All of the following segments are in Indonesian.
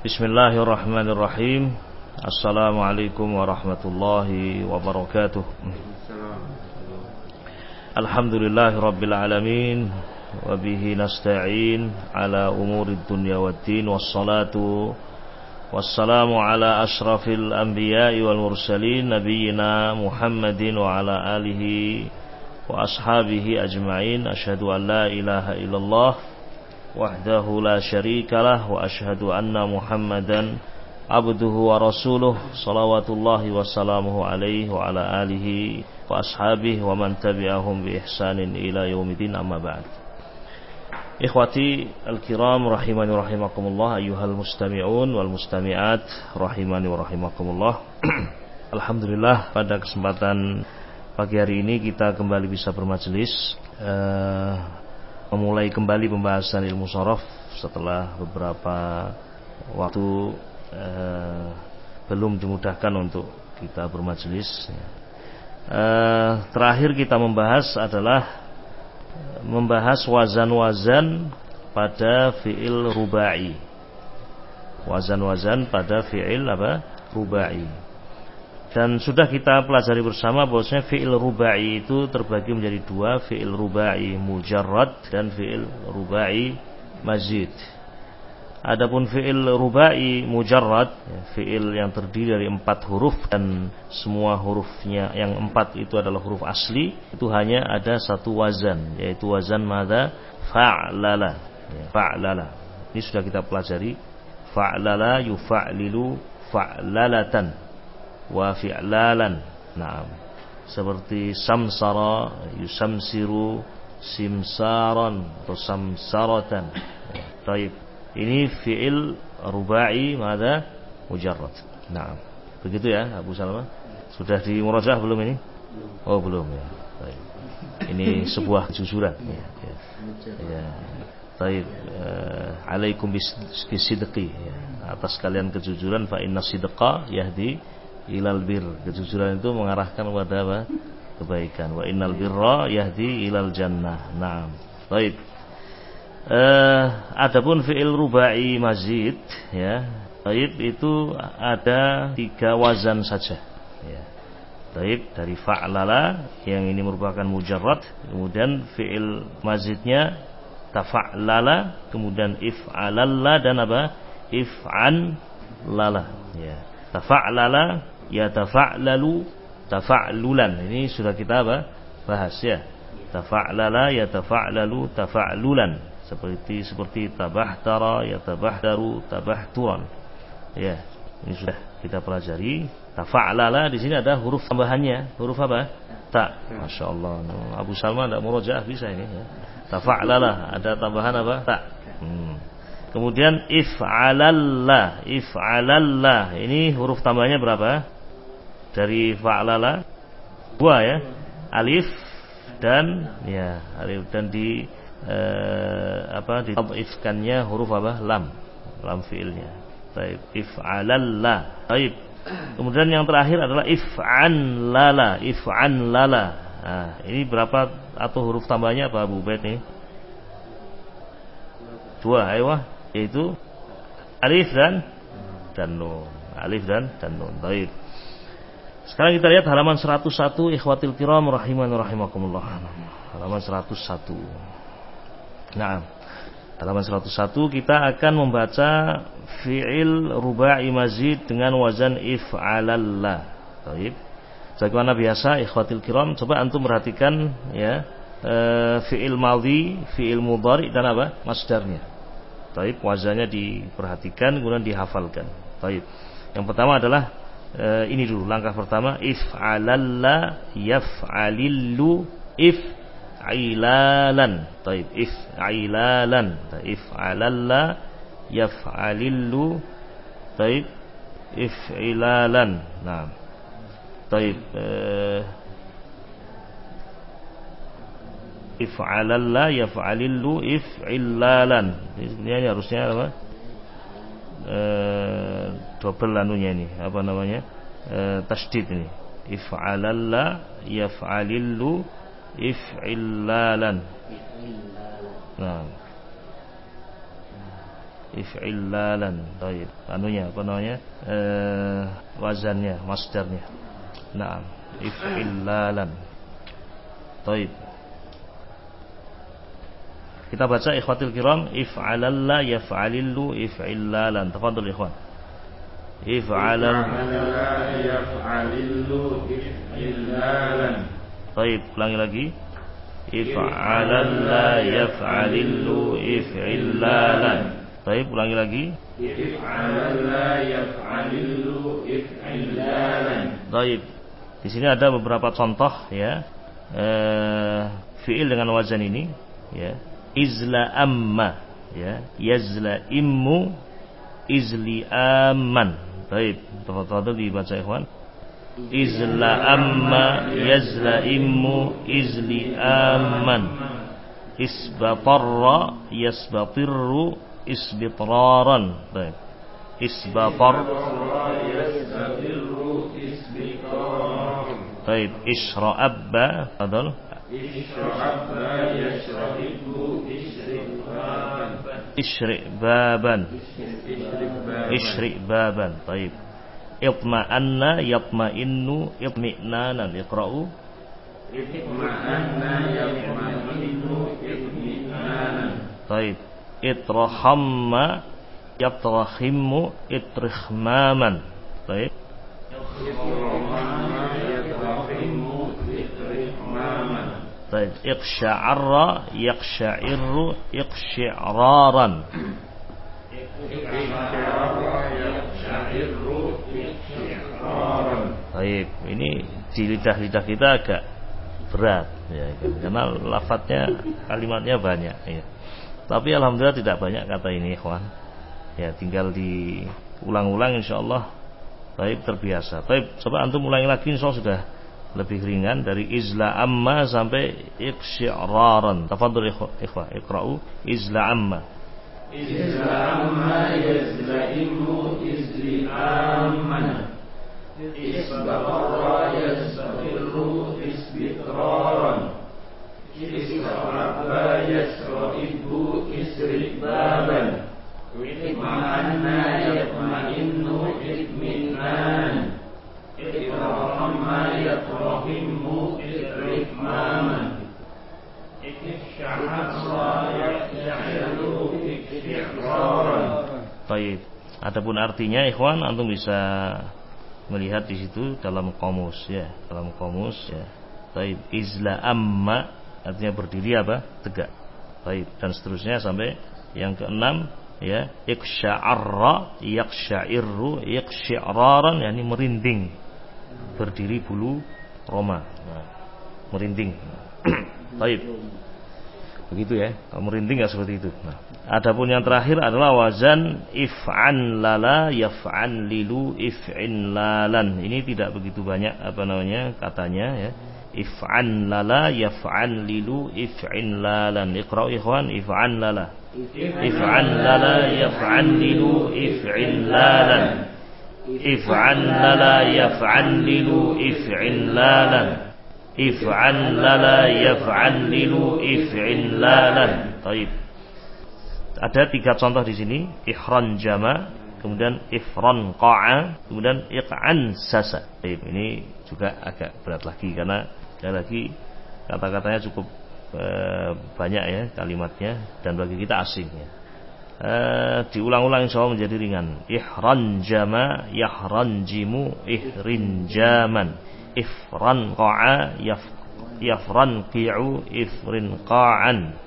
Bismillahirrahmanirrahim. Assalamualaikum warahmatullahi wabarakatuh. Alhamdulillahirabbil alamin wa bihi nasta'in ala umurid dunya waddin wassalatu wassalamu ala asyrafil anbiya'i wal mursalin nabiyyina Muhammadin wa ala alihi wa ashabihi ajma'in. Asyhadu an la ilaha illallah wahdahu la syarikalah wa asyhadu anna Muhammadan abduhu wa rasuluh salawatullahi wa salamuhu alaihi wa ala alihi wa ashabihi wa man tabi'ahum bi ihsanin ila yaumidin, amma ba'd. Ikhwati al-kiram rahimani wa rahimakumullah, ayyuhal mustami'un wal mustami'at rahimani wa rahimakumullah. Alhamdulillah, pada kesempatan pagi hari ini kita kembali bisa bermajelis, memulai kembali pembahasan ilmu shorof setelah beberapa waktu belum dimudahkan untuk kita bermajelis. Terakhir kita membahas wazan-wazan pada fi'il rubai. Wazan-wazan pada fi'il rubai. Dan sudah kita pelajari bersama bahwasanya fi'il rubai itu terbagi menjadi dua, fi'il rubai mujarrad dan fi'il rubai mazid. Adapun fi'il rubai mujarrad, fi'il yang terdiri dari 4 huruf dan semua hurufnya yang 4 itu adalah huruf asli, itu hanya ada satu wazan, yaitu wazan madza? Fa'lala. Fa'lala. Ini sudah kita pelajari. Fa'lala yufa'lilu fa'lalatan wa fi'lalan. Naam. Seperti samsara yusamsiru simsaran atau samsaratan. Baik. Ini fi'il rubai madza? Mujarrad. Naam. Begitu ya Abu Salama? Sudah di murajaah belum ini? Oh, belum ya. Baik. Ini sebuah kejujuran ya. Ya. Baik. Alaikum bisidqi ya. Atas kalian kejujuran, fa inna sidqa yahdi ilal bir. Kejujuran itu mengarahkan kepada apa? Kebaikan. Wa innal birra yahdi ilal jannah. Naam. Baik. Adapun fi'il rubai mazid ya, baik, itu ada 3 wazan saja ya. Baik, dari fa'lala yang ini merupakan mujarrad, kemudian fi'il mazidnya tafa'lala, kemudian if'alalla dan apa? If'an lala ya. Tafa'lala ya tafa'lalu tafa'lulan. Ini sudah kita bahas ya. Tafa'lala ya tafa'lalu tafa'lulan. Seperti tabahtara ya tabahtaru tabahturan. Ya, ini sudah kita pelajari. Tafa'lala di sini ada huruf tambahannya. Huruf apa? Ta. Masyaallah. Abu Salma enggak murojaah bisa ini ya. Tafa'lala ada tambahan apa? Ta. Kemudian if'alalla, if'alalla. Ini huruf tambahnya berapa? Dari fa'lala 2 ya. Alif dan ya, alif dan ditadhifkannya huruf apa? Lam fiilnya. Baik, if'alalla. Baik. Kemudian yang terakhir adalah if'anlala, if'anlala. Nah, ini berapa atau huruf tambahnya apa Abu Ubaid ini? 2, ayo, yaitu alif dan nun. Alif dan nun. Baik. Sekarang kita lihat halaman 101, ikhwatil kiram rahimani rahimakumullah. Halaman 101. Nah, halaman 101 kita akan membaca fi'il rubai mazid dengan wazan if'alalla. Baik. Sebagaimana biasa ikhwatil kiram, coba antum perhatikan ya, fi'il madhi, fi'il mudhari dan apa? Masdarnya. Baik, wazannya diperhatikan kemudian dihafalkan. Baik. Yang pertama adalah ini dulu, langkah pertama if'alalla yaf'alillu if'ilalan. Baik, if'ilalan. If'alalla yaf'alillu. Baik, if'ilalan. Nah. Baik, if'alalla yaf'alillu if'ilalan. Ini harusnya apa? Double anunya ini, apa namanya? Tasdid ini. If'alalla yaf'alillu if'ilalan. Nah. if'illalan. Baik, anunya apa namanya? Wazannya, masdarnya. Naam, if'illalan. Baik. Kita baca ikhwatil kiram, if'alalla yaf'alillu if'illalan. Tafadhol ikhwan. If'alalla yaf'alillu if'illalan. Baik, ulangi lagi. If'alalla yaf'alillu if'illalan. Baik, ulangi lagi. If'alalla yaf'alillu if'illalan. Baik. Di sini ada beberapa contoh ya. Fi'il dengan wazan ini ya. Izla amma ya, yazla immu izli amman. Baik, tafadhol dibaca ikhwan. Izla amma yazla immu izli amman. Isbatarra yasbatirru isbitraran. Baik. Isbatarra yasbatirru isbitraran. Baik, isyra'abba, tafadhol. Isyra'abba yashra'ibbu isyrikbaban. Isyrikbaban. Baik. Itma'anna yatma'innu itmi'nanan. Iqra'u. Itma'anna yatma'innu itmi'nanan. Baik. Itrahamma yatrahimmu itrihmaman. Baik. Baik, iqsya'arra yaqsya'irru iqsyi'raran. Baik, ini di lidah-lidah kita agak berat ya, karena lafadznya, kalimatnya banyak ya. Tapi alhamdulillah tidak banyak kata ini ikhwan. Ya, tinggal diulang-ulang insyaallah. Baik, terbiasa. Baik, coba antum ulangi lagi insyaallah sudah lebih ringan dari izla amma sampai iqsyi'raran. Tafadhol ikhwah, iqra'u izla amma. Izla amma yazla immu izli amman. Isbatarra yasbirru isbitraran. Isra'abba yasra'ibbu isrikbaban. Itma'anna yatma'innu itmi'nan. Itrahimma yatrahimmu itrihmaman. Iqsya'arra yaqsya'irru iqsyi'raran. Baik. Adapun artinya ikhwan antum bisa melihat di situ dalam kamus ya, dalam kamus ya. Baik, izla amma artinya berdiri apa? Tegak. Baik, dan seterusnya sampai yang keenam ya, iqsya'arra yaqsya'irru iqsyi'raran, yakni merinding. Berdiri bulu roma. Nah, merinding. Baik. Begitu ya. Kalau merinding ya seperti itu. Nah, adapun yang terakhir adalah wazan if'an lala yaf'an lilu if'in lalan. Ini tidak begitu banyak apa namanya katanya ya. If'an lala yaf'an lilu if'in lalan. Iqra'u ikhwan, if'an lala. If'an lala yaf'an lilu if'in lalan. If'an lala yaf'an lilu if'in lalan. If'an lala yaf'an lilu if'in lalan. Baik. Ada 3 contoh di sini, ihran jama, kemudian ifran qa'a, kemudian iq'an sasa. Baik, ini juga agak berat lagi karena sekali lagi kata-katanya cukup banyak ya kalimatnya dan bagi kita asing ya. Diulang-ulang insyaallah menjadi ringan. Ihran jama yahran jimu ihrin jaman. Ifran qa'a yafran qi'u ifrin qa'an.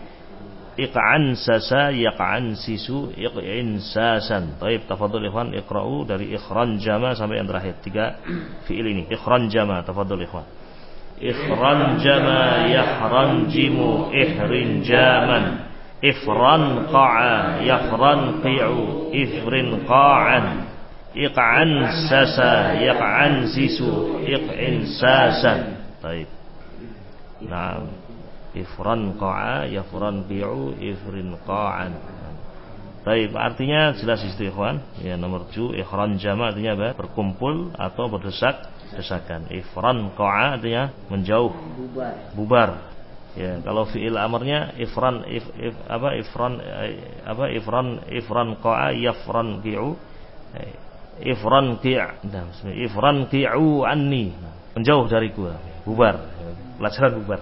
Iq'an sasa yaq'an sisu iq'in sasan. Baik, tafadhol ikhwan iqra'u dari ihran jama sampai yang terakhir 3 fiil ini. Ihran jama, tafadhol ikhwan. Ihran jama yahran jimu ihrin jaman. Ifran qa'a yafran qi'u ifrin qa'an. Iq'an sasa yaq'an sisu iq'in sasan. Baik. Nah, ifran qa'a yafran qi'u ifrin qa'an. Baik, artinya jelas itu ikhwan. Ya, nomor 7 ihran jama artinya apa? Berkumpul atau berdesak-desakan. Ifran qa'a artinya menjauh, bubar. Ya, kalau fi'il amarnya ifran qa'a yafran qi'u. Ifran qi'u anni. Menjauh dariku, bubar. Pelajaran bubar.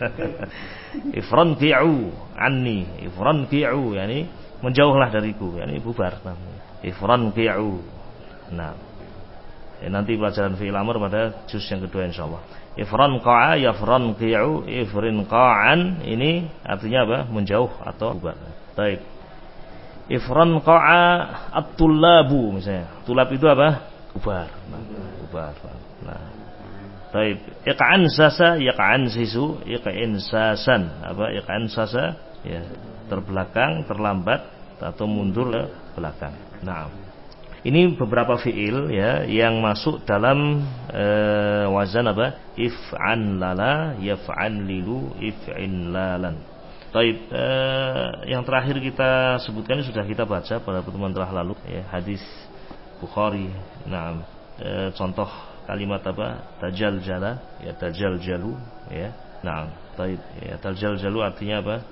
Ifran qi'u anni, ifran qi'u yakni menjauhlah dariku, yakni bubar. Ifran qi'u. Nah, nanti pelajaran fi'il amr pada juz yang kedua insyaallah. Ifran qa'a yafran qi'u, ifrin qa'an, ini artinya apa? Menjauh atau bubar. Baik. Ifran qa'a at-tullabu misalnya. Tulab itu apa? Bubar. Bubar. Nah. Baik. Iq'an sasa, yaq'an sisu, iq'in sasan. Apa? Iq'an sasa ya, terbelakang, terlambat atau mundur ke belakang. Nah. Ini beberapa fiil ya yang masuk dalam wazan apa? If'an lala, yaf'an lilu, if'in lalan. Baik, yang terakhir kita sebutkan ini sudah kita baca pada pertemuan telah lalu ya, hadis Bukhari. Nah, contoh kalimat apa? Tajaljala, ya tajaljalu ya. Nah, baik, ya tajaljalu artinya apa?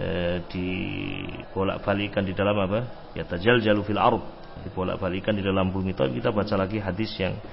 Dibolak-balikan di dalam apa? Ya tajaljalu fil ard. Dibolak-balikan di dalam bumi. Tapi kita baca lagi hadis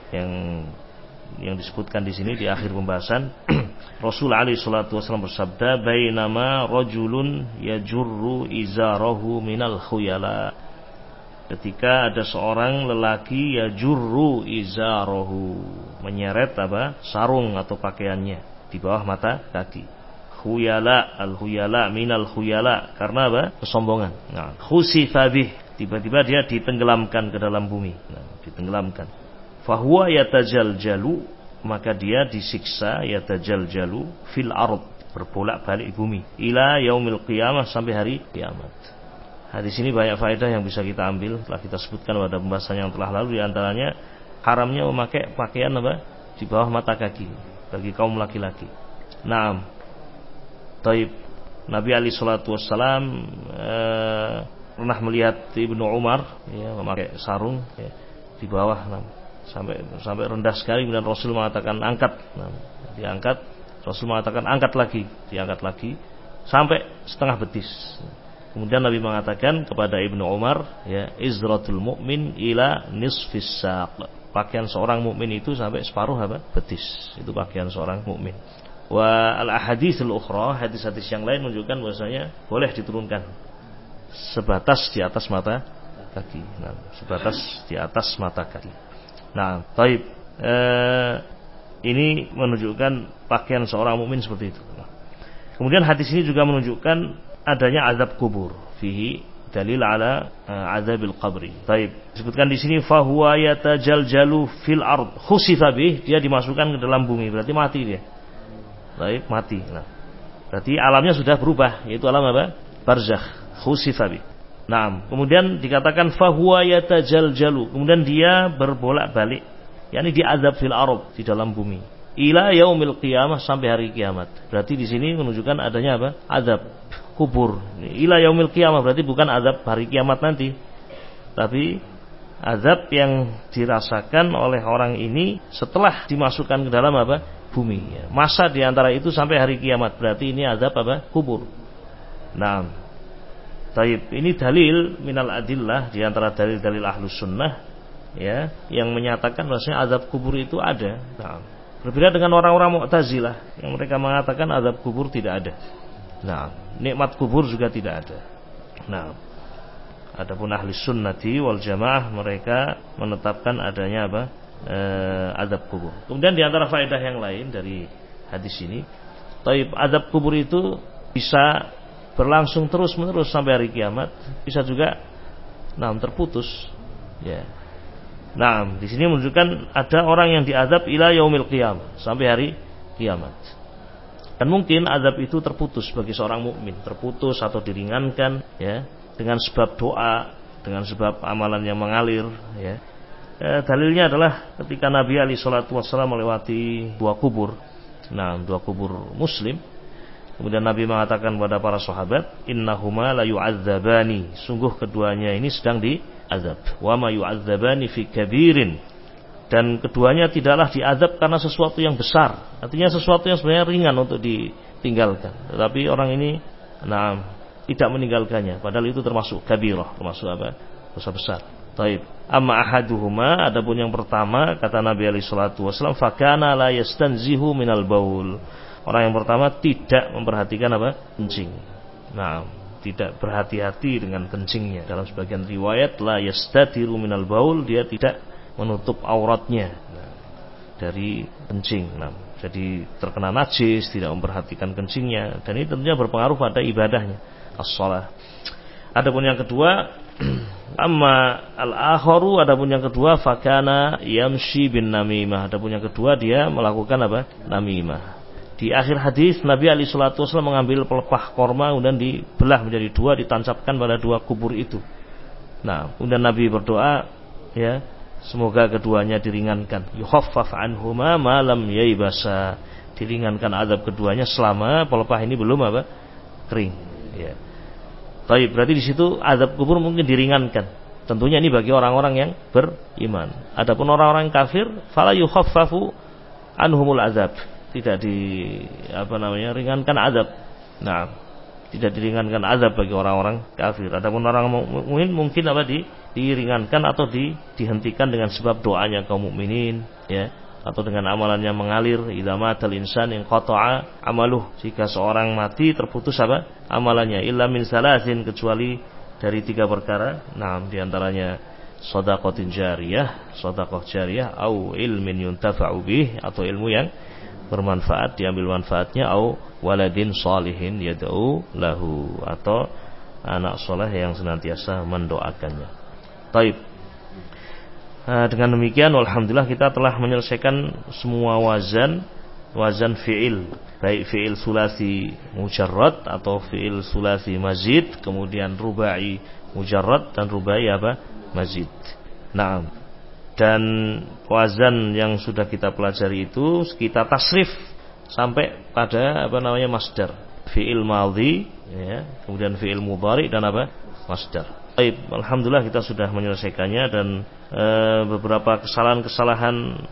yang disebutkan di sini di akhir pembahasan. Rasul alaihi salatu wasallam bersabda, "Bainama rajulun yajurru izarahu minal khuyala." Ketika ada seorang lelaki yajurru izarahu, menyeret apa? Sarung atau pakaiannya di bawah mata kaki. Khuyala, al-khuyala minal khuyala, karena apa? Kesombongan. Nah, khusifa bih, tiba-tiba dia ditenggelamkan ke dalam bumi. Nah, ditenggelamkan. Fahuwa yatajaljalu, maka dia disiksa yatajaljalu fil ard, berbolak-balik bumi, ila yaumil qiyamah, sampai hari kiamat. Hadis ini banyak faedah yang bisa kita ambil, telah kita sebutkan pada pembahasan yang telah lalu. Di antaranya haramnya memakai pakaian apa? Di bawah mata kaki bagi kaum laki-laki. Naam. Taib. Nabi alaihi salatu wassalam pernah melihat Ibnu Umar ya, memakai sarung ya, di bawah sampai rendah sekali, kemudian Rasul mengatakan angkat. Nah, diangkat, Rasul mengatakan angkat lagi, diangkat lagi sampai setengah betis. Kemudian Nabi mengatakan kepada Ibnu Umar, ya, izratul mu'min ila nisfis saq. Pakaian seorang mukmin itu sampai separuh apa? Betis. Itu pakaian seorang mukmin. Wa al-ahaditsul ukhra, hadis-hadis yang lain menunjukkan bahwasanya boleh diturunkan sebatas di atas mata kaki. Nah, sebatas di atas mata kaki. Nah, taib. Ini menunjukkan pakaian seorang mukmin seperti itu. Kemudian hadis ini juga menunjukkan adanya azab kubur. Fihi dalil ala azabil qabri. Taib. Disebutkan di sini fahuwa yatajaljalu fil ard, khusifa bih, dia dimasukkan ke dalam bumi, berarti mati dia. Taib, mati. Nah, berarti alamnya sudah berubah, yaitu alam apa? Barzakh, khusifa bih. Nah, kemudian dikatakan fahuwa yatajaljalu, kemudian dia berbolak-balik, yakni diazab fil ard, di dalam bumi, ila yaumil qiyamah, sampai hari kiamat. Berarti di sini menunjukkan adanya apa? Azab kubur. Ila yaumil qiyamah berarti bukan azab hari kiamat nanti, tapi azab yang dirasakan oleh orang ini setelah dimasukkan ke dalam apa? Bumi. Masa di antara itu sampai hari kiamat. Berarti ini azab apa? Kubur. Nah, taib, ini dalil minal adillah, di antara dalil-dalil ahlus sunnah ya, yang menyatakan bahwasanya azab kubur itu ada. Nah, berbeda dengan orang-orang Mu'tazilah yang mereka mengatakan azab kubur tidak ada. Nah, nikmat kubur juga tidak ada. Nah, adapun ahli sunnati wal jamaah mereka menetapkan adanya apa? Azab kubur. Kemudian di antara faedah yang lain dari hadis ini, taib, azab kubur itu bisa berlangsung terus-menerus sampai hari kiamat, bisa juga terputus. Ya. Nah, di sini menunjukkan ada orang yang diazab ila yaumil qiyamah, sampai hari kiamat. Dan mungkin azab itu terputus bagi seorang mukmin, terputus atau diringankan ya, dengan sebab doa, dengan sebab amalan yang mengalir ya. Dalilnya adalah ketika Nabi alaihi salatu wasallam melewati dua kubur. Nah, dua kubur muslim. Kemudian Nabi mengatakan kepada para sahabat, innahuma la yu'adzabani, sungguh keduanya ini sedang diazab. Wa ma yu'adzabani fi kabirin, Dan keduanya tidaklah diazab karena sesuatu yang besar. Artinya sesuatu yang sebenarnya ringan untuk ditinggalkan. Tetapi orang ini tidak meninggalkannya. Padahal itu termasuk kabirah, termasuk apa? Dosa besar. Taib. Amma ahaduhuma, adapun yang pertama, kata Nabi alaihi salatu wasallam, fakana la yastanzihu minal baul. Orang yang pertama tidak memperhatikan apa? Kencing. Tidak berhati-hati dengan kencingnya. Dalam sebagian riwayat la yastatiru minal baul, dia tidak menutup auratnya dari kencing. Jadi terkena najis, tidak memperhatikan kencingnya, dan ini tentunya berpengaruh pada ibadahnya, as-shalah. Adapun yang kedua, amma al-akharu, adapun yang kedua, fakana yamshi bin namimah. Adapun yang kedua, dia melakukan apa? Namimah. Di akhir hadis Nabi alaihi salatu wasallam mengambil pelepah korma kemudian dibelah menjadi dua, ditancapkan pada dua kubur itu. Kemudian Nabi berdoa, ya, semoga keduanya diringankan. Yukhaffaf anhuma ma lam yaibasa. Diringankan azab keduanya selama pelepah ini belum apa? Kering, ya. Baik, berarti di situ azab kubur mungkin diringankan. Tentunya ini bagi orang-orang yang beriman. Adapun orang-orang kafir, fala yukhaffafu anhumul azab. Tidak ringankan azab. Tidak diringankan azab bagi orang-orang kafir. Adapun orang mukmin mungkin diringankan atau dihentikan dengan sebab doanya kaum mukminin, ya, atau dengan amalannya mengalir. Idza matal insan inqata'a amaluh. Jika seorang mati terputus amalannya, illa min salasin, kecuali dari 3 perkara. Di antaranya shadaqatin jariyah, shadaqah jariyah, au ilmin yuntafa'u bih, atau ilmu yang bermanfaat, diambil manfaatnya, au waladin shalihin yad'u lahu, atau anak soleh yang senantiasa mendoakannya. Taib. Dengan demikian alhamdulillah kita telah menyelesaikan semua wazan fi'il, baik fi'il sulasi mujarrad atau fi'il sulasi mazid, kemudian rubai mujarrad dan rubai mazid. Dan wazan yang sudah kita pelajari itu kita tasrif sampai pada masdar, fi'il madhi, ya, kemudian fi'il mudhari dan masdar. Baik, alhamdulillah kita sudah menyelesaikannya, dan beberapa kesalahan-kesalahan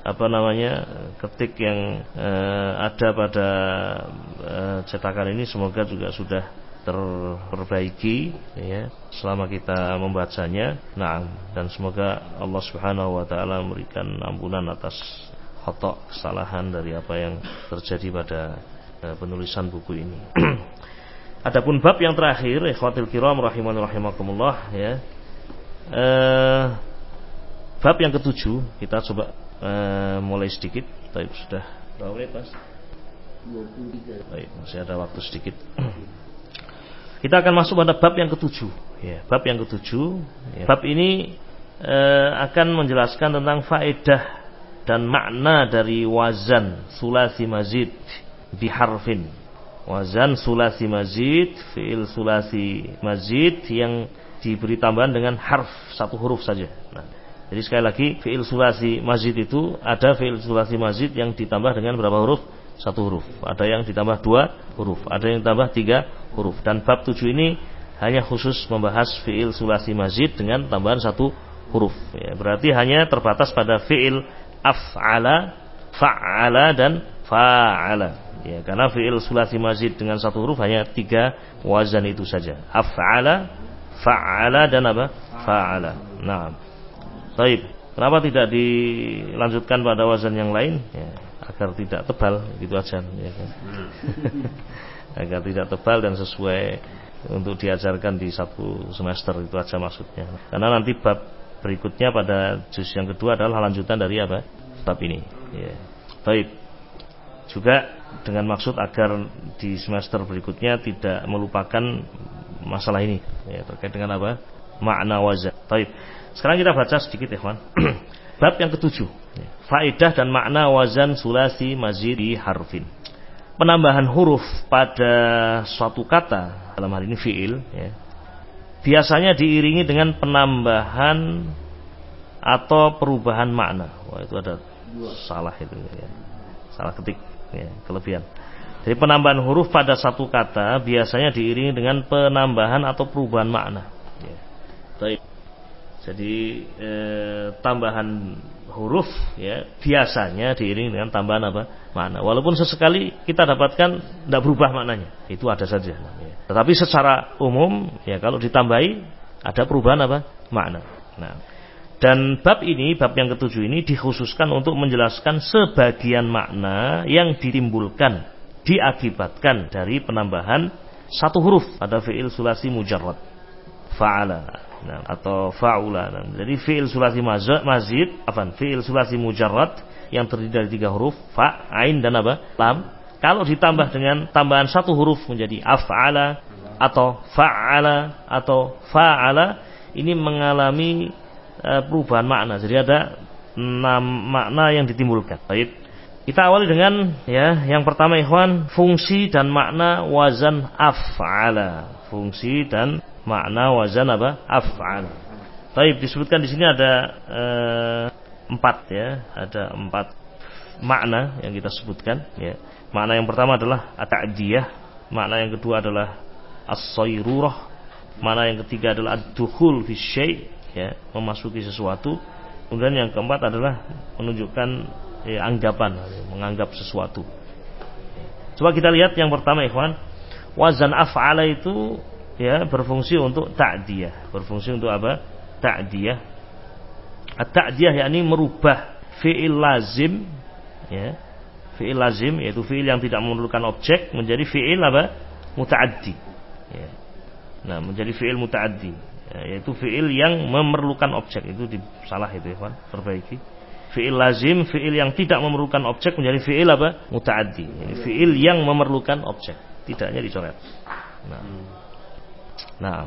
ketik yang ada pada cetakan ini semoga juga sudah terperbaiki, ya, selama kita membacanya. Dan semoga Allah Subhanahu wa taala memberikan ampunan atas khata, kesalahan dari apa yang terjadi pada penulisan buku ini. Adapun bab yang terakhir, ikhwatul kiram rahimani rahimakumullah, ya. Bab yang ke-7 kita coba mulai sedikit. Baik, sudah berapa menit, Mas? 23. Baik, masih ada waktu sedikit. Kita akan masuk pada bab yang ke-7, ya. Bab yang ke-7, ya. Bab ini akan menjelaskan tentang faedah dan makna dari wazan sulasi mazid biharfin. Wazan sulasi mazid, fi'il sulasi mazid yang diberi tambahan dengan harf, 1 huruf saja. Jadi sekali lagi, fi'il sulasi mazid itu ada fi'il sulasi mazid yang ditambah dengan berapa huruf? 1 huruf. Ada yang ditambah 2 huruf, ada yang ditambah 3 huruf. Dan bab 7 ini hanya khusus membahas fi'il sulasi mazid dengan tambahan 1 huruf, ya. Berarti hanya terbatas pada fi'il af'ala, fa'ala dan fa'ala, ya, karena fi'il sulasi mazid dengan 1 huruf hanya 3 wazan itu saja. Af'ala, fa'ala dan fa'ala. Baik. Kenapa tidak dilanjutkan pada wazan yang lain? Ya, agar tidak tebal, gitu aja, ya kan? Agar tidak tebal dan sesuai untuk diajarkan di 1 semester, itu aja maksudnya. Karena nanti bab berikutnya pada juz yang kedua adalah lanjutan dari bab ini, ya. Baik. Juga dengan maksud agar di semester berikutnya tidak melupakan masalah ini, ya, terkait dengan makna wazan. Baik. Sekarang kita baca sedikit, ikhwan. Bab yang ke-7, faedah dan makna wazan sulasi mazid bi harfin. Penambahan huruf pada suatu kata, dalam hal ini fi'il, ya, biasanya diiringi dengan penambahan atau perubahan makna. Wah, itu ada salah itu, ya. Salah ketik, ya, kelebihan. Jadi penambahan huruf pada satu kata biasanya diiringi dengan penambahan atau perubahan makna, ya. Baik. Jadi tambahan huruf ya biasanya diiringi dengan tambahan apa? Makna. Walaupun sesekali kita dapatkan tidak berubah maknanya, itu ada saja. Tetapi secara umum ya kalau ditambahi ada perubahan apa? Makna. Nah, dan bab ini, bab yang ketujuh ini dikhususkan untuk menjelaskan sebagian makna yang ditimbulkan, diakibatkan dari penambahan satu huruf pada fi'il sulasi mujarrad. Fa'ala. Nah, atau fa'ula. Nah, jadi fi'il sulasi mazid, fi'il sulasi mujarrad yang terdiri dari 3 huruf, fa, ain dan apa? Lam. Kalau ditambah dengan tambahan satu huruf menjadi af'ala atau fa'ala atau fa'ala, ini mengalami perubahan makna. Jadi ada 6 makna yang ditimbulkan. Baik. Kita awali dengan ya, yang pertama ikhwan, fungsi dan makna wazan af'ala. Fungsi dan makna wazan apa? Af'al. Baik, disebutkan di sini ada 4 ya, ada 4 makna yang kita sebutkan ya. Makna yang pertama adalah at-ta'diyah, makna yang kedua adalah as-sayrurah, makna yang ketiga adalah ad-dukhul fi syai' ya, memasuki sesuatu. Kemudian yang keempat adalah menunjukkan ya, anggapan, menganggap sesuatu. Coba kita lihat yang pertama ikhwan, wazan af'ala itu ya berfungsi untuk ta'diyah. Berfungsi untuk apa? Ta'diyah. At-ta'diyah yakni merubah fi'il lazim ya. Fi'il lazim yaitu fi'il yang tidak memerlukan objek menjadi fi'il apa? Muta'addi. Ya. Nah, menjadi fi'il muta'addi ya, yaitu fi'il yang memerlukan objek. Itu salah itu ya, perbaiki. Fi'il lazim, fi'il yang tidak memerlukan objek menjadi fi'il apa? Muta'addi. Ini fi'il yang memerlukan objek. Tidaknya dicoret. Nah.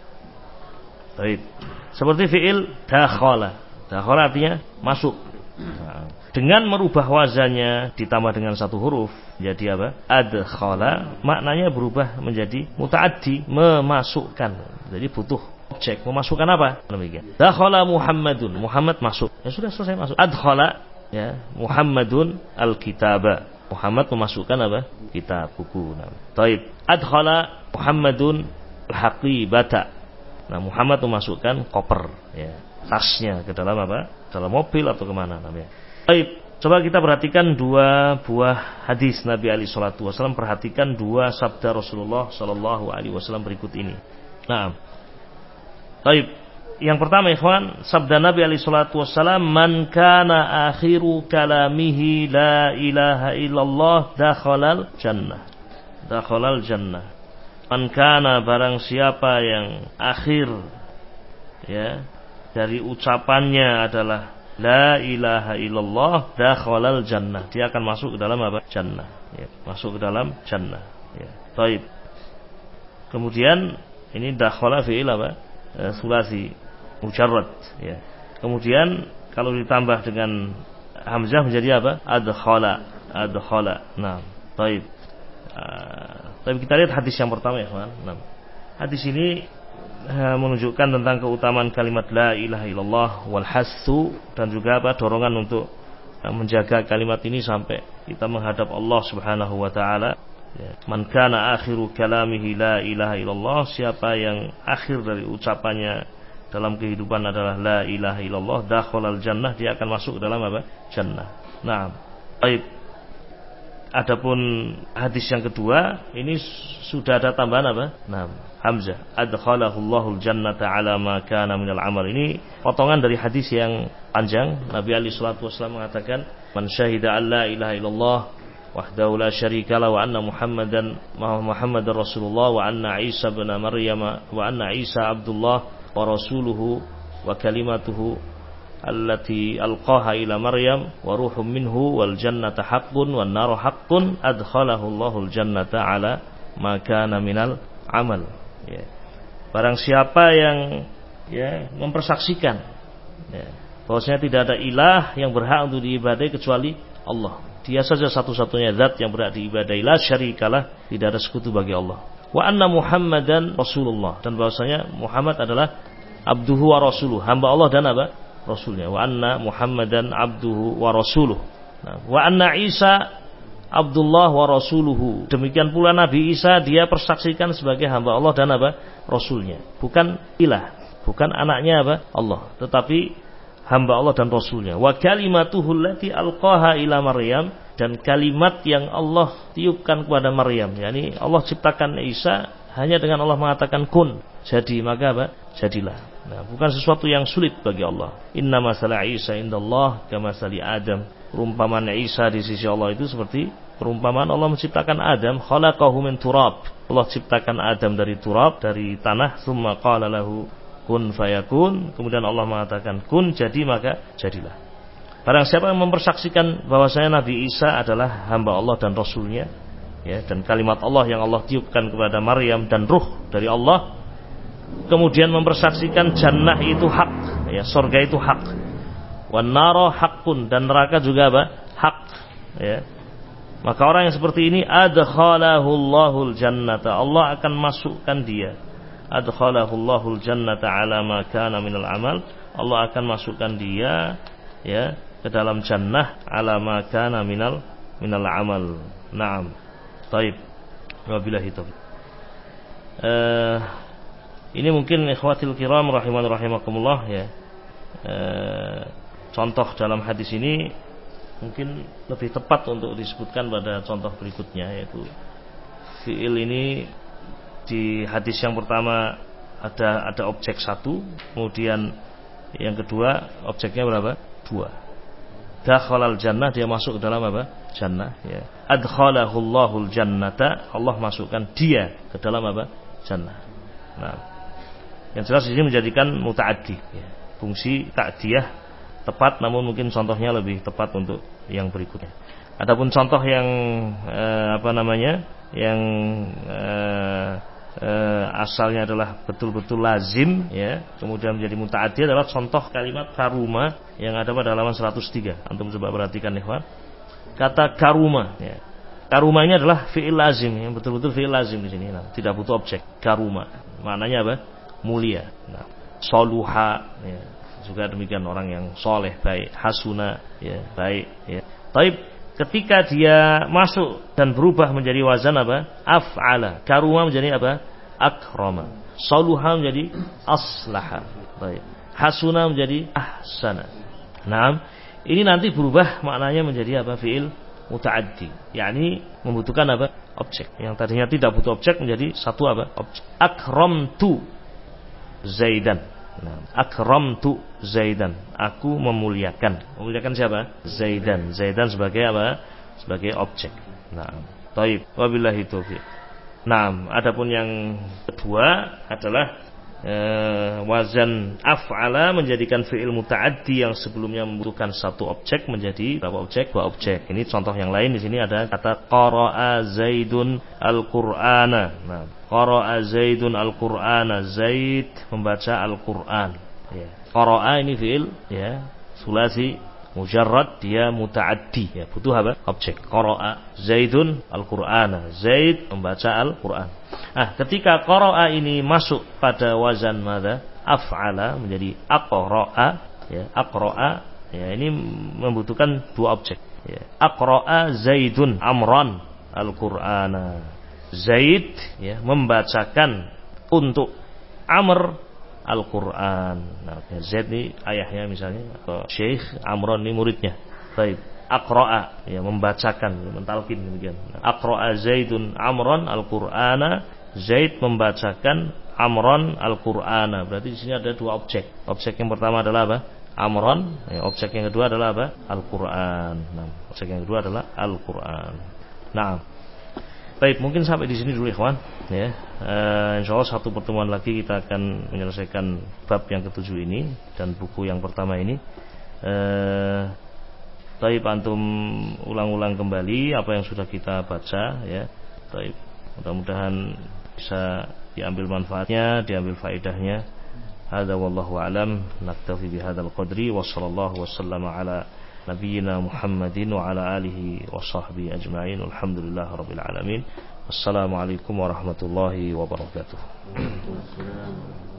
Baik. Seperti fi'il dakhala. Dakhala artinya masuk. Nah, dengan merubah wazannya ditambah dengan satu huruf jadi apa? Adkhala, maknanya berubah menjadi muta'addi, memasukkan. Jadi butuh objek, memasukkan apa? Demikian. Dakhala Muhammadun, Muhammad masuk. Ya sudah selesai masuk. Adkhala ya, Muhammadun al-kitaba. Muhammad memasukkan apa? Kitab, buku. Nah, taib. Adkhala Muhammadun al-haqibata. Nah, Muhammad memasukkan koper ya, tasnya ke dalam apa? Dalam mobil atau kemana namanya. Baik, coba kita perhatikan 2 buah hadis Nabi alaihi salatu wasallam. Perhatikan 2 sabda Rasulullah sallallahu alaihi wasallam berikut ini. Nah, baik. Yang pertama ikhwan, sabda Nabi alaihi salatu wasallam, "Man kana akhiru kalamihi la ilaha illallah dakhalal jannah." Dakhalal jannah. Man kana, barang siapa yang akhir ya dari ucapannya adalah la ilaha illallah dakhalal jannah, dia akan masuk ke dalam apa? Jannah ya, masuk ke dalam jannah ya. Baik. Kemudian ini dakhala fi'il apa? Sulasi mujarrad ya. Kemudian kalau ditambah dengan hamzah menjadi apa? Adkhala. Nah, baik. Tapi kita lihat hadis yang pertama ya, kawan. Nah, hadis ini menunjukkan tentang keutamaan kalimat la ilaha illallah wal hasu, dan juga apa? Dorongan untuk menjaga kalimat ini sampai kita menghadap Allah Subhanahu wa taala. Ya. Man kana akhiru kalamihi la ilaha illallah, siapa yang akhir dari ucapannya dalam kehidupan adalah la ilaha illallah dakhalal jannah, dia akan masuk ke dalam apa? Jannah. Nah, baik. Adapun hadis yang kedua ini sudah ada tambahan apa? Nah, hamzah. Adkhalahullahu jannata ala ma kana minal amal. Ini potongan dari hadis yang panjang. Nabi alaihi salatu wasallam mengatakan, "Man syahida an la ilaha illallah wahdahu la syarika lahu wa anna Muhammadar Rasulullah wa anna Isa ibn Maryam wa anna Isa Abdullah wa rasuluhu wa kalimatuhu allati alqaha ila Maryam wa ruhum minhu wal jannata haqqun wan naru haqqun adkhalahu Allahul jannata ala ma kana minal amal." Ya. Barang siapa yang ya mempersaksikan ya, bahwasanya tidak ada ilah yang berhak untuk diibadai kecuali Allah. Dia saja satu-satunya zat yang berhak diibadai, la syarikalah, tidak ada sekutu bagi Allah. Wa anna Muhammadan Rasulullah, dan bahwasanya Muhammad adalah abduhu wa rasuluh, hamba Allah dan apa? Rasulnya. Wa anna Muhammadan abduhu wa rasuluh. Nah, wa anna Isa Abdullah wa rasuluhu. Demikian pula Nabi Isa, dia persaksikan sebagai hamba Allah dan apa? Rasulnya. Bukan ilah. bukan anaknya apa? Allah, tetapi hamba Allah dan Rasulnya. Wa kalimatuhu allati alqaha ila Maryam, dan kalimat yang Allah tiupkan kepada Maryam, yakni Allah ciptakan Isa hanya dengan Allah mengatakan kun, jadi, maka apa? Jadilah. Nah, bukan sesuatu yang sulit bagi Allah. Inna masala Isa indallah kamasali Adam. Perumpamaan Isa di sisi Allah itu seperti perumpamaan Allah menciptakan Adam, khalaqahu min turab. Allah ciptakan Adam dari turab, dari tanah, tsumma qala lahu kun fayakun. Kemudian Allah mengatakan kun, jadi, maka jadilah. Barang siapa yang mempersaksikan bahwasanya Nabi Isa adalah hamba Allah dan Rasulnya, ya, dan kalimat Allah yang Allah tiupkan kepada Maryam dan ruh dari Allah, kemudian mempersaksikan jannah itu hak, ya, surga itu hak, wan nara haqqun, dan neraka juga apa? Hak, ya. Maka orang yang seperti ini adkhalahul jannata, Allah akan masukkan dia. Adkhalahul jannata ala ma kana minal amal, Allah akan masukkan dia, ya, ke dalam jannah ala ma kana minal amal. Naam. Baik. Wabillahi taufiq. Ini mungkin ikhwatil kiram rahiman rahimakumullah, ya. Contoh dalam hadis ini mungkin lebih tepat untuk disebutkan pada contoh berikutnya, yaitu fi'il ini di hadis yang pertama ada objek satu, kemudian yang kedua objeknya berapa? Dua. Dakhalal jannah, dia masuk ke dalam apa? Jannah, ya. Adkhalahullahul jannata, Allah masukkan dia ke dalam apa? Jannah. Nah, yang jelas ini menjadikan muta'addi, ya. Fungsi ta'diyah tepat, namun mungkin contohnya lebih tepat untuk yang berikutnya. Adapun contoh yang yang asalnya adalah betul-betul lazim, ya, kemudian menjadi muta'addi adalah contoh kalimat karuma yang ada pada halaman 103. Antum coba perhatikan, ikhwan. Kata karuma, ya. Karuma ini adalah fi'il lazim, yang betul-betul fi'il lazim di sini. Nah, tidak butuh objek. Karuma maknanya apa? Mulia. Nah, soluha, ya, juga demikian, orang yang soleh, baik. Hasuna, ya, baik, ya. Taib, ketika dia masuk dan berubah menjadi wazan apa? Af'ala. Karuma menjadi apa? Akrama. Soluha menjadi aslaha. Baik. Hasuna menjadi ahsana. Nah, ini nanti berubah maknanya menjadi apa? Fi'il muta'addi, yakni membutuhkan apa? Objek. Yang tadinya tidak butuh objek menjadi satu apa? Objek. Akramtu Zaidan. Nah, akramtu Zaidan, aku memuliakan. Memuliakan siapa? Zaidan. Zaidan sebagai apa? Sebagai objek. Nah, taib. Wabillahi taufiq. Nah, adapun yang kedua adalah wazan af'ala, menjadikan fi'il muta'addi yang sebelumnya membutuhkan satu objek menjadi berapa objek? Dua objek. Ini contoh yang lain. Di sini ada kata qara'a Zaidun al-Qur'ana. Nah, qara'a Zaidun al-Qur'ana, Zaid membaca Al-Qur'an, ya. Qara'a ini fi'il, ya, sulasi mujarrad, dia muta'addi, ya, butuh apa? Objek. Qara'a Zaidun Al-Qur'ana, Zaid membaca Al-Qur'an. Nah, ketika qara'a ini masuk pada wazan madza? Af'ala, menjadi aqra'a, ya, aqra'a, ya, ini membutuhkan dua objek, ya. Aqra'a Zaidun Amran Al-Qur'ana, Zaid, ya, membacakan untuk Amr Al-Qur'an. Nah, Zaid ini ayahnya misalnya, atau Syekh, Amran ini muridnya. Baik, aqra'a, ya, membacakan, mentalqin demikian. Aqra'a Zaidun Amran Al-Qur'ana, Zaid membacakan Amran Al-Qur'ana. Berarti di sini ada dua objek. Objek yang pertama adalah apa? Amran, ya, objek yang kedua adalah apa? Al-Qur'an. Nah, objek yang kedua adalah Al-Qur'an. Nah, baik, mungkin sampai di sini dulu, ikhwan, ya. Insyaallah satu pertemuan lagi kita akan menyelesaikan bab yang ketujuh ini dan buku yang pertama ini. Baik, antum ulang-ulang kembali apa yang sudah kita baca, ya. Baik, mudah-mudahan bisa diambil manfaatnya, diambil faedahnya. Hadza wallahu a'lam. Naktafi bihadzal qadri wa sallallahu wasallama ala nabiyyina Muhammadin wa ala alihi wa sahbihi ajma'in. Alhamdulillah rabbil alamin. Wassalamualaikum warahmatullahi wabarakatuh.